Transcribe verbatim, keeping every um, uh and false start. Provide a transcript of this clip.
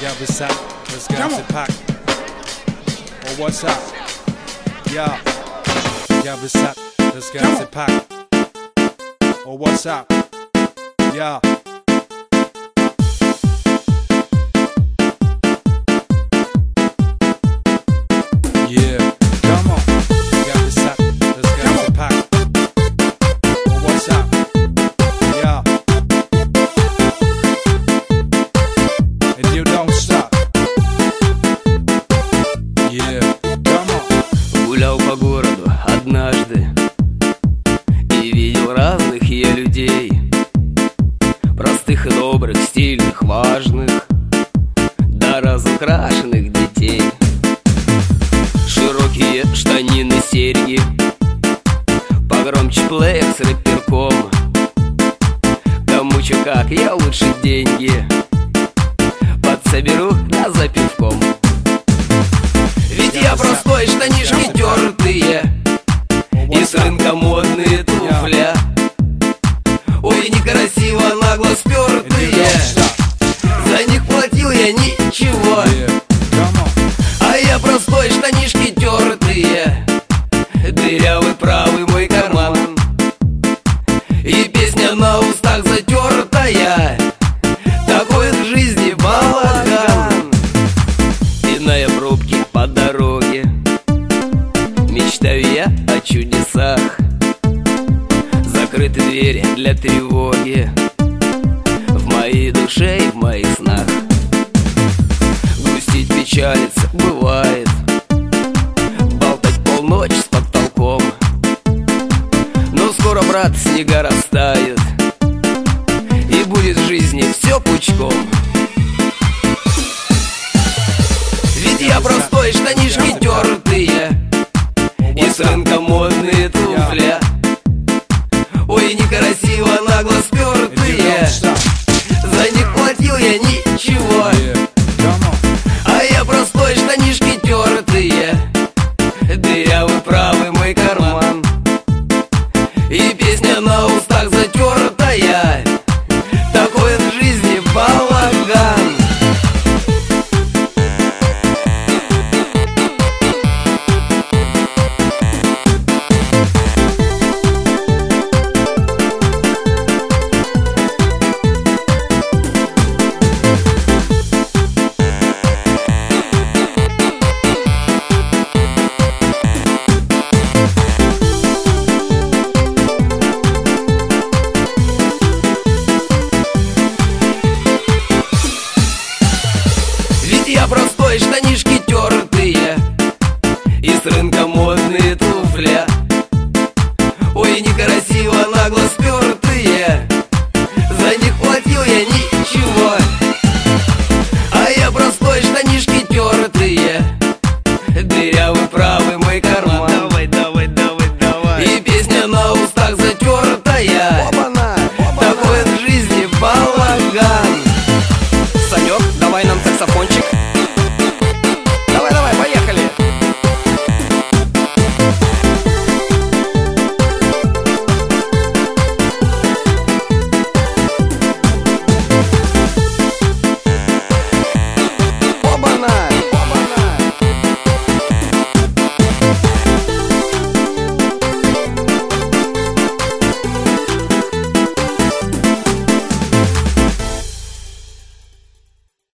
Yeah, what's up? Let's get to pack. Or what's up? Yeah. Yeah, what's up? Let's get to pack. Or what's up? Yeah. Yeah. Come on. Yeah, what's up? Let's get to pack. Or what's up? Yeah. And you don't stop. Yeah. Come on. Гулял по городу однажды и видел разных я людей, простых и добрых, стильных, важных, да разукрашенных детей. Широкие штанины, серьги, погромче плеер с рэперком. Кому чё как, я лучше деньги подсоберу да за пивком. Ведь я простой, штанишки тертые и с рынка модные туфля. Ой, некрасиво, нагло спертые, за них платил я ничего. А я простой, штанишки тертые, дырявый правый мой карман, и песня на устах затертая. Такой в жизни балаган. Иная пробки по дороге, мечтаю я о чудесах. Закрыты двери для тревоги в моей душе и в моих снах. Грустить, печалиться бывает, болтать полночь с потолком. Но скоро, брат, снега растают, и будет в жизни все пучком. Ведь я простой, штанишки тертые и с рынка модные туфля. Ой, некрасиво, нагло спертые, за них платил я ничего. А я простой, штанишки тертые, дырявый правый мой карман, и песня на устах затертая. Такой в жизни балаган. Я простой, штанишки